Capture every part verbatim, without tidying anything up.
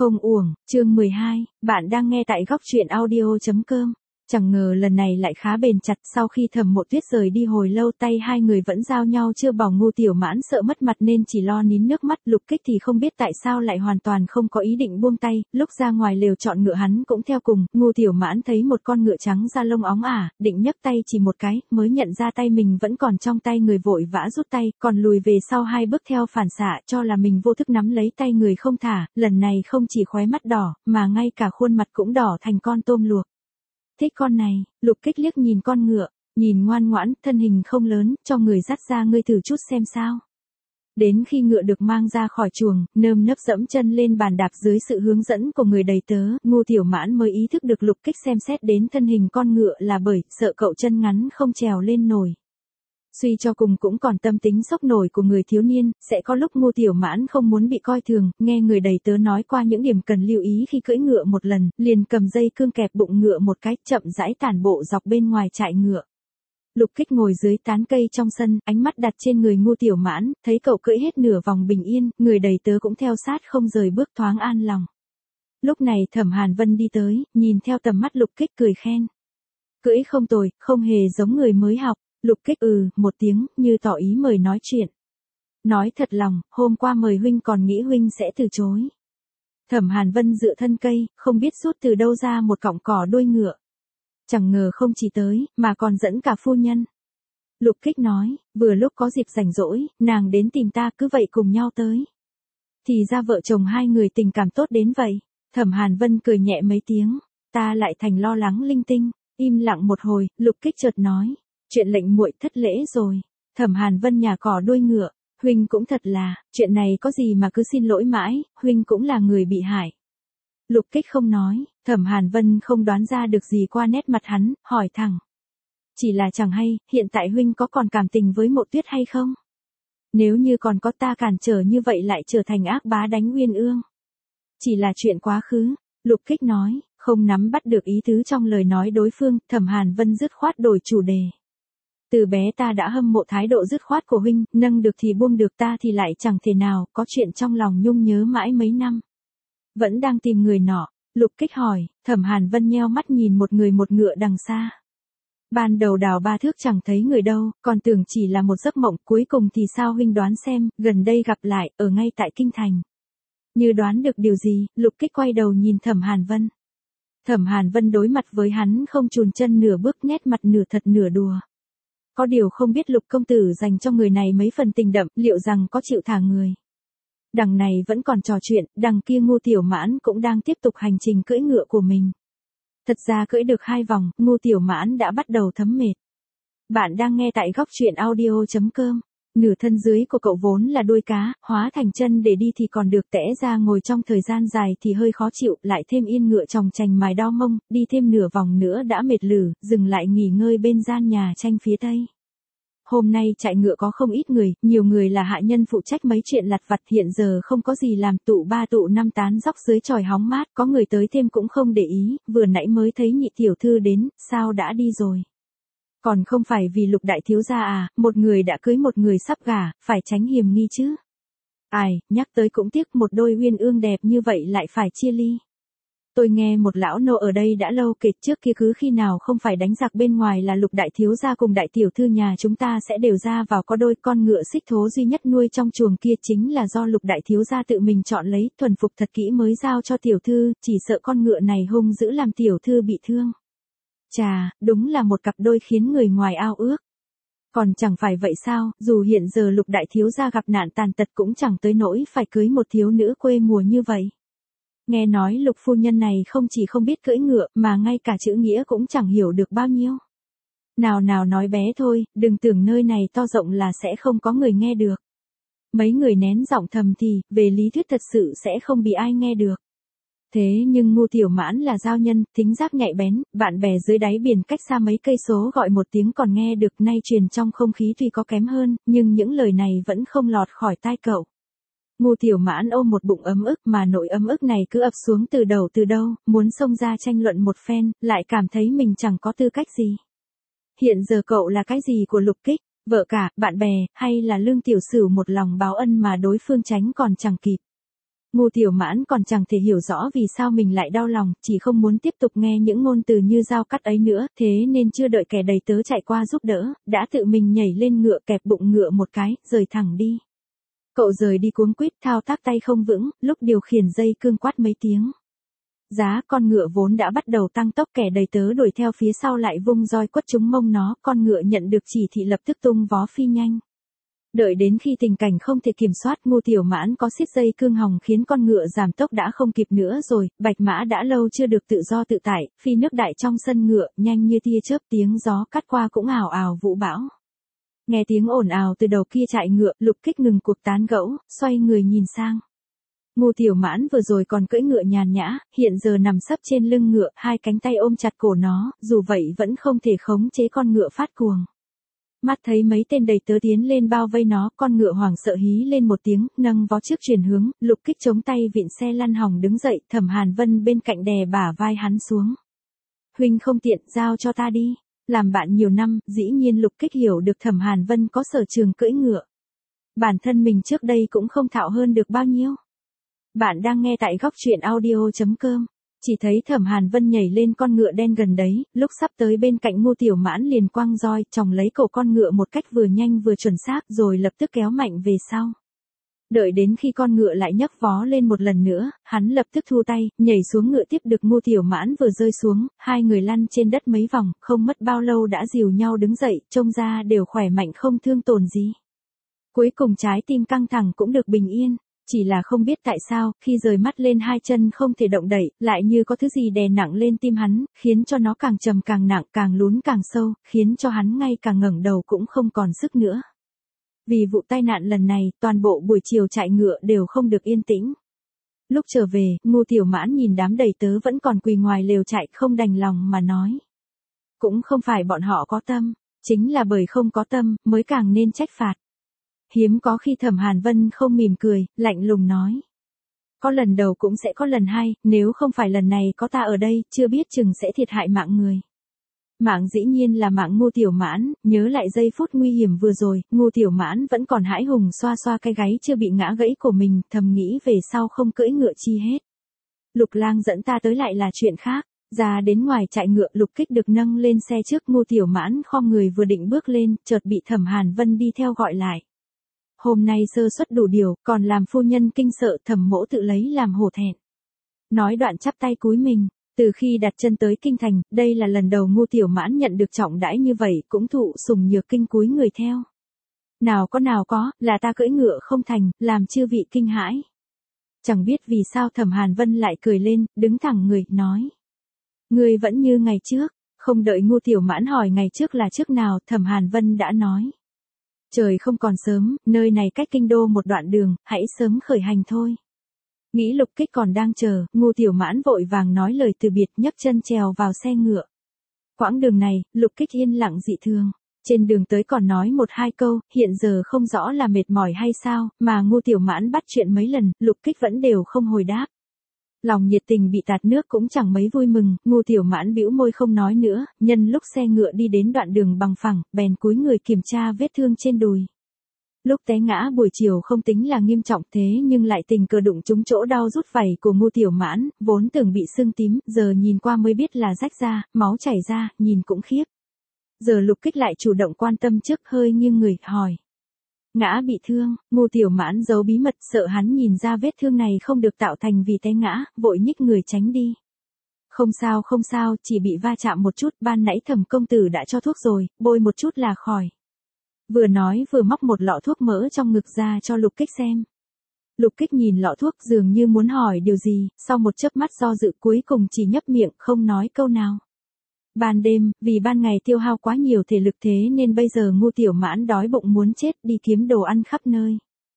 Không uổng, chương mười hai, bạn đang nghe tại góc truyện audio chấm com. Chẳng ngờ lần này lại khá bền chặt, sau khi Thẩm Mộ Tuyết rời đi hồi lâu tay hai người vẫn giao nhau chưa bỏ. Ngô Tiểu Mãn sợ mất mặt nên chỉ lo nín nước mắt, Lục Kích thì không biết tại sao lại hoàn toàn không có ý định buông tay, lúc ra ngoài lều chọn ngựa hắn cũng theo cùng. Ngô Tiểu Mãn thấy một con ngựa trắng da lông óng ả, định nhấc tay chỉ một cái, mới nhận ra tay mình vẫn còn trong tay người, vội vã rút tay, còn lùi về sau hai bước theo phản xạ, cho là mình vô thức nắm lấy tay người không thả, lần này không chỉ khóe mắt đỏ, mà ngay cả khuôn mặt cũng đỏ thành con tôm luộc. Thích con này, Lục Kích liếc nhìn con ngựa, nhìn ngoan ngoãn, thân hình không lớn, cho người dắt ra ngươi thử chút xem sao. Đến khi ngựa được mang ra khỏi chuồng, nơm nớp dẫm chân lên bàn đạp dưới sự hướng dẫn của người đầy tớ, Ngô Tiểu Mãn mới ý thức được Lục Kích xem xét đến thân hình con ngựa là bởi sợ cậu chân ngắn không trèo lên nổi. Suy cho cùng cũng còn tâm tính sốc nổi của người thiếu niên, sẽ có lúc Ngô Tiểu Mãn không muốn bị coi thường, nghe người đầy tớ nói qua những điểm cần lưu ý khi cưỡi ngựa một lần, liền cầm dây cương kẹp bụng ngựa một cái, chậm rãi tản bộ dọc bên ngoài trại ngựa. Lục Kích ngồi dưới tán cây trong sân, ánh mắt đặt trên người Ngô Tiểu Mãn, thấy cậu cưỡi hết nửa vòng bình yên, người đầy tớ cũng theo sát không rời bước, thoáng an lòng. Lúc này Thẩm Hàn Vân đi tới, nhìn theo tầm mắt Lục Kích cười khen. Cưỡi không tồi, không hề giống người mới học. Lục Kích ừ, một tiếng, như tỏ ý mời nói chuyện. Nói thật lòng, hôm qua mời huynh còn nghĩ huynh sẽ từ chối. Thẩm Hàn Vân dựa thân cây, không biết rút từ đâu ra một cọng cỏ đuôi ngựa. Chẳng ngờ không chỉ tới, mà còn dẫn cả phu nhân. Lục Kích nói, vừa lúc có dịp rảnh rỗi, nàng đến tìm ta, cứ vậy cùng nhau tới. Thì ra vợ chồng hai người tình cảm tốt đến vậy. Thẩm Hàn Vân cười nhẹ mấy tiếng, ta lại thành lo lắng linh tinh. Im lặng một hồi, Lục Kích chợt nói. Chuyện lệnh muội thất lễ rồi. Thẩm Hàn Vân nhà cỏ đuôi ngựa, huynh cũng thật là, chuyện này có gì mà cứ xin lỗi mãi, huynh cũng là người bị hại. Lục Kích không nói, Thẩm Hàn Vân không đoán ra được gì qua nét mặt hắn, hỏi thẳng. Chỉ là chẳng hay, hiện tại huynh có còn cảm tình với Mộ Tuyết hay không? Nếu như còn có, ta cản trở như vậy lại trở thành ác bá đánh Uyên Ương. Chỉ là chuyện quá khứ, Lục Kích nói, không nắm bắt được ý tứ trong lời nói đối phương, Thẩm Hàn Vân dứt khoát đổi chủ đề. Từ bé ta đã hâm mộ thái độ dứt khoát của huynh, nâng được thì buông được, ta thì lại chẳng thể nào, có chuyện trong lòng nhung nhớ mãi mấy năm. Vẫn đang tìm người nọ, Lục Kích hỏi, Thẩm Hàn Vân nheo mắt nhìn một người một ngựa đằng xa. Ban đầu đào ba thước chẳng thấy người đâu, còn tưởng chỉ là một giấc mộng, cuối cùng thì sao huynh đoán xem, gần đây gặp lại, ở ngay tại Kinh Thành. Như đoán được điều gì, Lục Kích quay đầu nhìn Thẩm Hàn Vân. Thẩm Hàn Vân đối mặt với hắn không chùn chân nửa bước, nét mặt nửa thật nửa đùa. Có điều không biết Lục công tử dành cho người này mấy phần tình đậm, liệu rằng có chịu thả người. Đằng này vẫn còn trò chuyện, đằng kia Ngô Tiểu Mãn cũng đang tiếp tục hành trình cưỡi ngựa của mình. Thật ra cưỡi được hai vòng, Ngô Tiểu Mãn đã bắt đầu thấm mệt. Bạn đang nghe tại góc truyện audio chấm com. Nửa thân dưới của cậu vốn là đuôi cá, hóa thành chân để đi thì còn được, tẽ ra ngồi trong thời gian dài thì hơi khó chịu, lại thêm yên ngựa chòng chành mài đau mông, đi thêm nửa vòng nữa đã mệt lử, dừng lại nghỉ ngơi bên gian nhà tranh phía tây. Hôm nay trại ngựa có không ít người, nhiều người là hạ nhân phụ trách mấy chuyện lặt vặt, hiện giờ không có gì làm, tụ ba tụ năm tán dóc dưới chòi hóng mát, có người tới thêm cũng không để ý, vừa nãy mới thấy nhị tiểu thư đến, sao đã đi rồi? Còn không phải vì Lục đại thiếu gia à, một người đã cưới một người sắp gả, phải tránh hiềm nghi chứ. Ai, nhắc tới cũng tiếc, một đôi uyên ương đẹp như vậy lại phải chia ly. Tôi nghe một lão nô ở đây đã lâu kể, trước kia cứ khi nào không phải đánh giặc bên ngoài là Lục đại thiếu gia cùng đại tiểu thư nhà chúng ta sẽ đều ra vào, có đôi con ngựa xích thố duy nhất nuôi trong chuồng kia chính là do Lục đại thiếu gia tự mình chọn lấy, thuần phục thật kỹ mới giao cho tiểu thư, chỉ sợ con ngựa này hung dữ làm tiểu thư bị thương. Chà, đúng là một cặp đôi khiến người ngoài ao ước. Còn chẳng phải vậy sao, dù hiện giờ Lục đại thiếu gia gặp nạn tàn tật cũng chẳng tới nỗi phải cưới một thiếu nữ quê mùa như vậy. Nghe nói Lục phu nhân này không chỉ không biết cưỡi ngựa, mà ngay cả chữ nghĩa cũng chẳng hiểu được bao nhiêu. Nào nào nói bé thôi, đừng tưởng nơi này to rộng là sẽ không có người nghe được. Mấy người nén giọng thầm thì, về lý thuyết thật sự sẽ không bị ai nghe được. Thế nhưng Ngô Tiểu Mãn là giao nhân, thính giác nhạy bén, bạn bè dưới đáy biển cách xa mấy cây số gọi một tiếng còn nghe được, nay truyền trong không khí tuy có kém hơn, nhưng những lời này vẫn không lọt khỏi tai cậu. Ngô Tiểu Mãn ôm một bụng ấm ức, mà nỗi ấm ức này cứ ập xuống từ đầu từ đâu, muốn xông ra tranh luận một phen, lại cảm thấy mình chẳng có tư cách gì. Hiện giờ cậu là cái gì của Lục Kích, vợ cả, bạn bè, hay là Lương Tiểu Sửu một lòng báo ân mà đối phương tránh còn chẳng kịp. Ngô Tiểu Mãn còn chẳng thể hiểu rõ vì sao mình lại đau lòng, chỉ không muốn tiếp tục nghe những ngôn từ như dao cắt ấy nữa, thế nên chưa đợi kẻ đầy tớ chạy qua giúp đỡ, đã tự mình nhảy lên ngựa kẹp bụng ngựa một cái, rời thẳng đi. Cậu rời đi cuống quýt thao tác tay không vững, lúc điều khiển dây cương quát mấy tiếng. Giá con ngựa vốn đã bắt đầu tăng tốc, kẻ đầy tớ đuổi theo phía sau lại vung roi quất trúng mông nó, con ngựa nhận được chỉ thị lập tức tung vó phi nhanh. Đợi đến khi tình cảnh không thể kiểm soát, Ngô Tiểu Mãn có siết dây cương hòng khiến con ngựa giảm tốc đã không kịp nữa rồi, bạch mã đã lâu chưa được tự do tự tại, phi nước đại trong sân ngựa, nhanh như tia chớp, tiếng gió cắt qua cũng ào ào vũ bão. Nghe tiếng ồn ào từ đầu kia trại ngựa, Lục Kích ngừng cuộc tán gẫu, xoay người nhìn sang. Ngô Tiểu Mãn vừa rồi còn cưỡi ngựa nhàn nhã, hiện giờ nằm sấp trên lưng ngựa, hai cánh tay ôm chặt cổ nó, dù vậy vẫn không thể khống chế con ngựa phát cuồng. Mắt thấy mấy tên đầy tớ tiến lên bao vây nó, con ngựa hoảng sợ hí lên một tiếng, nâng vó trước chuyển hướng, Lục Kích chống tay vịn xe lăn hỏng đứng dậy, Thẩm Hàn Vân bên cạnh đè bả vai hắn xuống. Huynh không tiện, giao cho ta đi. Làm bạn nhiều năm, dĩ nhiên Lục Kích hiểu được Thẩm Hàn Vân có sở trường cưỡi ngựa. Bản thân mình trước đây cũng không thạo hơn được bao nhiêu. Bạn đang nghe tại góc truyện audio chấm com. Chỉ thấy Thẩm Hàn Vân nhảy lên con ngựa đen gần đấy, lúc sắp tới bên cạnh Ngô Tiểu Mãn liền quăng roi, chòng lấy cổ con ngựa một cách vừa nhanh vừa chuẩn xác rồi lập tức kéo mạnh về sau. Đợi đến khi con ngựa lại nhấc vó lên một lần nữa, hắn lập tức thu tay, nhảy xuống ngựa tiếp được Ngô Tiểu Mãn vừa rơi xuống, hai người lăn trên đất mấy vòng, không mất bao lâu đã dìu nhau đứng dậy, trông ra đều khỏe mạnh không thương tổn gì. Cuối cùng trái tim căng thẳng cũng được bình yên. Chỉ là không biết tại sao, khi rời mắt lên hai chân không thể động đậy, lại như có thứ gì đè nặng lên tim hắn, khiến cho nó càng trầm càng nặng, càng lún càng sâu, khiến cho hắn ngay cả ngẩng đầu cũng không còn sức nữa. Vì vụ tai nạn lần này, toàn bộ buổi chiều chạy ngựa đều không được yên tĩnh. Lúc trở về, Ngô Tiểu Mãn nhìn đám đầy tớ vẫn còn quỳ ngoài lều chạy không đành lòng mà nói. Cũng không phải bọn họ có tâm, chính là bởi không có tâm, mới càng nên trách phạt. Hiếm có khi Thẩm Hàn Vân không mỉm cười, lạnh lùng nói. Có lần đầu cũng sẽ có lần hai, nếu không phải lần này có ta ở đây, chưa biết chừng sẽ thiệt hại mạng người. Mạng dĩ nhiên là mạng Ngô Tiểu Mãn, nhớ lại giây phút nguy hiểm vừa rồi, Ngô Tiểu Mãn vẫn còn hãi hùng xoa xoa cái gáy chưa bị ngã gãy của mình, thầm nghĩ về sau không cưỡi ngựa chi hết. Lục Lang dẫn ta tới lại là chuyện khác. Ra đến ngoài trại ngựa, Lục Kích được nâng lên xe trước, Ngô Tiểu Mãn khom người vừa định bước lên, chợt bị Thẩm Hàn Vân đi theo gọi lại. Hôm nay sơ suất đủ điều, còn làm phu nhân kinh sợ, Thẩm mỗ tự lấy làm hổ thẹn. Nói đoạn chắp tay cúi mình, từ khi đặt chân tới kinh thành, đây là lần đầu Ngô Tiểu Mãn nhận được trọng đãi như vậy, cũng thụ sùng nhược kinh cúi người theo. Nào có nào có, là ta cưỡi ngựa không thành, làm chư vị kinh hãi. Chẳng biết vì sao Thẩm Hàn Vân lại cười lên, đứng thẳng người, nói. Ngươi vẫn như ngày trước, không đợi Ngô Tiểu Mãn hỏi ngày trước là trước nào, Thẩm Hàn Vân đã nói. Trời không còn sớm, nơi này cách kinh đô một đoạn đường, hãy sớm khởi hành thôi. Nghĩ Lục Kích còn đang chờ, Ngô Tiểu Mãn vội vàng nói lời từ biệt, nhấc chân trèo vào xe ngựa. Quãng đường này, Lục Kích yên lặng dị thường. Trên đường tới còn nói một hai câu, hiện giờ không rõ là mệt mỏi hay sao, mà Ngô Tiểu Mãn bắt chuyện mấy lần, Lục Kích vẫn đều không hồi đáp. Lòng nhiệt tình bị tạt nước cũng chẳng mấy vui mừng, Ngô Tiểu Mãn bĩu môi không nói nữa, nhân lúc xe ngựa đi đến đoạn đường bằng phẳng, bèn cúi người kiểm tra vết thương trên đùi. Lúc té ngã buổi chiều không tính là nghiêm trọng thế nhưng lại tình cờ đụng trúng chỗ đau rút vảy của Ngô Tiểu Mãn, vốn tưởng bị sưng tím, giờ nhìn qua mới biết là rách ra, máu chảy ra, nhìn cũng khiếp. Giờ Lục Kích lại chủ động quan tâm trước, hơi nghiêng người, hỏi. Ngã bị thương, Ngô Tiểu Mãn giấu bí mật, sợ hắn nhìn ra vết thương này không được tạo thành vì té ngã, vội nhích người tránh đi. Không sao không sao, chỉ bị va chạm một chút, ban nãy Thẩm công tử đã cho thuốc rồi, bôi một chút là khỏi. Vừa nói vừa móc một lọ thuốc mỡ trong ngực ra cho Lục Kích xem. Lục Kích nhìn lọ thuốc dường như muốn hỏi điều gì, sau một chớp mắt do dự cuối cùng chỉ nhấp miệng, không nói câu nào. Ban đêm, vì ban ngày tiêu hao quá nhiều thể lực thế nên bây giờ Ngô Tiểu Mãn đói bụng muốn chết, đi kiếm đồ ăn khắp nơi.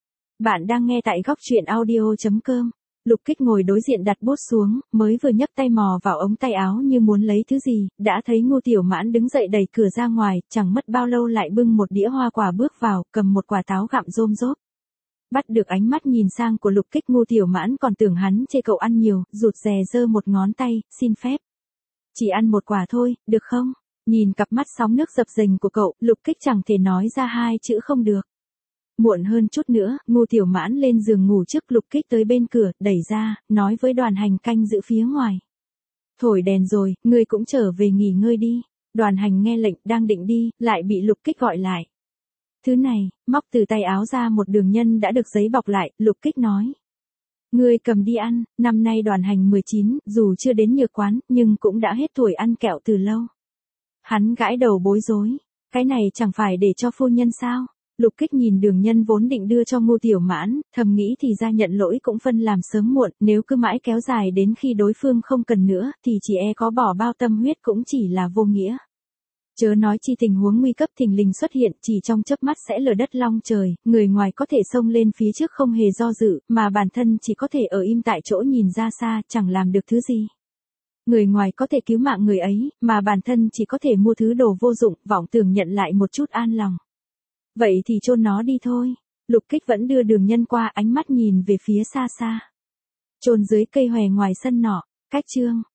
Bạn đang nghe tại góc truyện audio chấm com. Lục Kích ngồi đối diện đặt bút xuống, mới vừa nhấc tay mò vào ống tay áo như muốn lấy thứ gì, đã thấy Ngô Tiểu Mãn đứng dậy đẩy cửa ra ngoài, chẳng mất bao lâu lại bưng một đĩa hoa quả bước vào, cầm một quả táo gặm rôm rốp. Bắt được ánh mắt nhìn sang của Lục Kích, Ngô Tiểu Mãn còn tưởng hắn chê cậu ăn nhiều, rụt rè giơ một ngón tay, xin phép. Chỉ ăn một quả thôi, được không? Nhìn cặp mắt sóng nước dập dềnh của cậu, Lục Kích chẳng thể nói ra hai chữ không được. Muộn hơn chút nữa, Ngô Tiểu Mãn lên giường ngủ trước, Lục Kích tới bên cửa, đẩy ra, nói với Đoàn Hành canh giữ phía ngoài. Thổi đèn rồi, ngươi cũng trở về nghỉ ngơi đi. Đoàn Hành nghe lệnh, đang định đi, lại bị Lục Kích gọi lại. Thứ này, móc từ tay áo ra một đường nhân đã được giấy bọc lại, Lục Kích nói. Ngươi cầm đi ăn, năm nay Đoàn Hành mười chín, dù chưa đến nhược quán, nhưng cũng đã hết tuổi ăn kẹo từ lâu. Hắn gãi đầu bối rối. Cái này chẳng phải để cho phu nhân sao? Lục Kích nhìn đường nhân vốn định đưa cho Ngô Tiểu Mãn, thầm nghĩ thì ra nhận lỗi cũng phân làm sớm muộn, nếu cứ mãi kéo dài đến khi đối phương không cần nữa, thì chỉ e có bỏ bao tâm huyết cũng chỉ là vô nghĩa. Chớ nói chi tình huống nguy cấp thình lình xuất hiện, chỉ trong chớp mắt sẽ lở đất long trời, người ngoài có thể xông lên phía trước không hề do dự, mà bản thân chỉ có thể ở im tại chỗ nhìn ra xa, chẳng làm được thứ gì. Người ngoài có thể cứu mạng người ấy, mà bản thân chỉ có thể mua thứ đồ vô dụng, vọng tưởng nhận lại một chút an lòng. Vậy thì chôn nó đi thôi. Lục Kích vẫn đưa đường nhân qua, ánh mắt nhìn về phía xa xa. Chôn dưới cây hòe ngoài sân nọ. Cách chương